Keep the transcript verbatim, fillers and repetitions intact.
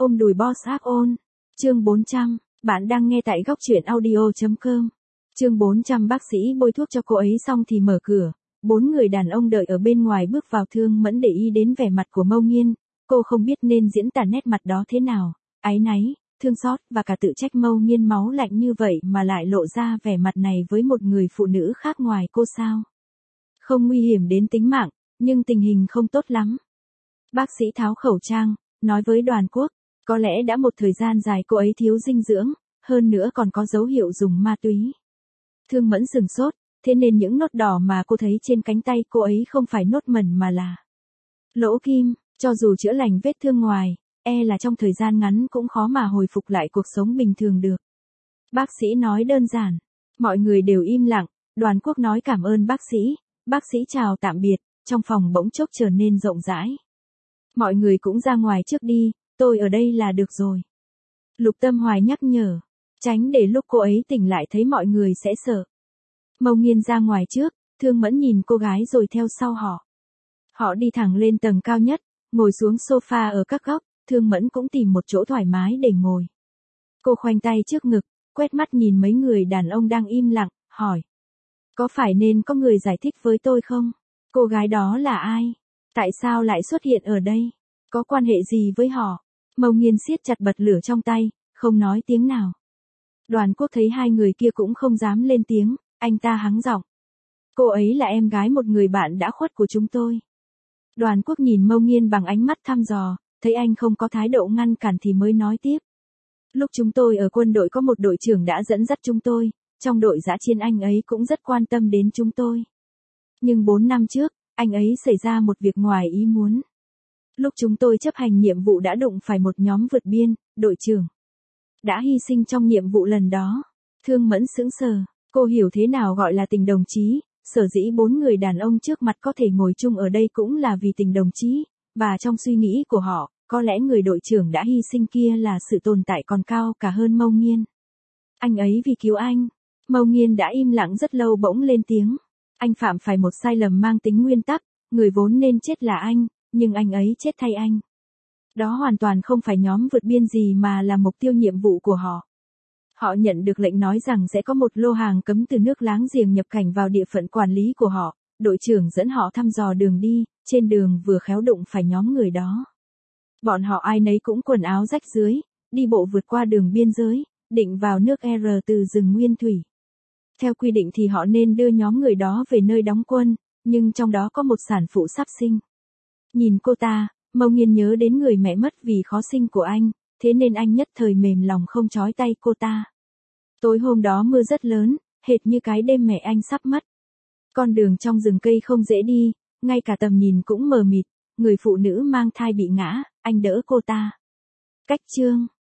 Ôm đùi boss áp ôn. Chương bốn trăm, bạn đang nghe tại góc truyện audio chấm com. Chương bốn trăm bác sĩ bôi thuốc cho cô ấy xong thì mở cửa. Bốn người đàn ông đợi ở bên ngoài bước vào. Thương Mẫn để ý đến vẻ mặt của Mâu Nghiên. Cô không biết nên diễn tả nét mặt đó thế nào. Áy náy, thương xót và cả tự trách. Mâu Nghiên máu lạnh như vậy mà lại lộ ra vẻ mặt này với một người phụ nữ khác ngoài cô sao? Không nguy hiểm đến tính mạng, nhưng tình hình không tốt lắm. Bác sĩ tháo khẩu trang, nói với Đoàn Quốc, có lẽ đã một thời gian dài cô ấy thiếu dinh dưỡng, hơn nữa còn có dấu hiệu dùng ma túy. Thương Mẫn sừng sốt, thế nên những nốt đỏ mà cô thấy trên cánh tay cô ấy không phải nốt mẩn mà là lỗ kim. Cho dù chữa lành vết thương ngoài, e là trong thời gian ngắn cũng khó mà hồi phục lại cuộc sống bình thường được. Bác sĩ nói đơn giản, mọi người đều im lặng. Đoàn Quốc nói cảm ơn bác sĩ, bác sĩ chào tạm biệt, trong phòng bỗng chốc trở nên rộng rãi. Mọi người cũng ra ngoài trước đi, tôi ở đây là được rồi. Lục Tâm Hoài nhắc nhở, tránh để lúc cô ấy tỉnh lại thấy mọi người sẽ sợ. Mâu Nghiên ra ngoài trước, Thương Mẫn nhìn cô gái rồi theo sau họ. Họ đi thẳng lên tầng cao nhất, ngồi xuống sofa ở các góc, Thương Mẫn cũng tìm một chỗ thoải mái để ngồi. Cô khoanh tay trước ngực, quét mắt nhìn mấy người đàn ông đang im lặng, hỏi. Có phải nên có người giải thích với tôi không? Cô gái đó là ai? Tại sao lại xuất hiện ở đây? Có quan hệ gì với họ? Mâu Nghiên siết chặt bật lửa trong tay, không nói tiếng nào. Đoàn Quốc thấy hai người kia cũng không dám lên tiếng, anh ta hắng giọng. Cô ấy là em gái một người bạn đã khuất của chúng tôi. Đoàn Quốc nhìn Mâu Nghiên bằng ánh mắt thăm dò, thấy anh không có thái độ ngăn cản thì mới nói tiếp. Lúc chúng tôi ở quân đội có một đội trưởng đã dẫn dắt chúng tôi, trong đội dã chiến anh ấy cũng rất quan tâm đến chúng tôi. Nhưng bốn năm trước, anh ấy xảy ra một việc ngoài ý muốn. Lúc chúng tôi chấp hành nhiệm vụ đã đụng phải một nhóm vượt biên, đội trưởng đã hy sinh trong nhiệm vụ lần đó. Thương Mẫn sững sờ, cô hiểu thế nào gọi là tình đồng chí, sở dĩ bốn người đàn ông trước mặt có thể ngồi chung ở đây cũng là vì tình đồng chí, và trong suy nghĩ của họ, có lẽ người đội trưởng đã hy sinh kia là sự tồn tại còn cao cả hơn Mâu Nghiên. Anh ấy vì cứu anh. Mâu Nghiên đã im lặng rất lâu bỗng lên tiếng. Anh phạm phải một sai lầm mang tính nguyên tắc, người vốn nên chết là anh, nhưng anh ấy chết thay anh. Đó hoàn toàn không phải nhóm vượt biên gì mà là mục tiêu nhiệm vụ của họ. Họ nhận được lệnh nói rằng sẽ có một lô hàng cấm từ nước láng giềng nhập cảnh vào địa phận quản lý của họ, đội trưởng dẫn họ thăm dò đường đi, trên đường vừa khéo đụng phải nhóm người đó. Bọn họ ai nấy cũng quần áo rách rưới, đi bộ vượt qua đường biên giới, định vào nước R từ rừng nguyên thủy. Theo quy định thì họ nên đưa nhóm người đó về nơi đóng quân, nhưng trong đó có một sản phụ sắp sinh. Nhìn cô ta, Mâu Nghiên nhớ đến người mẹ mất vì khó sinh của anh, thế nên anh nhất thời mềm lòng không trói tay cô ta. Tối hôm đó mưa rất lớn, hệt như cái đêm mẹ anh sắp mất. Con đường trong rừng cây không dễ đi, ngay cả tầm nhìn cũng mờ mịt, người phụ nữ mang thai bị ngã, anh đỡ cô ta. Cách chương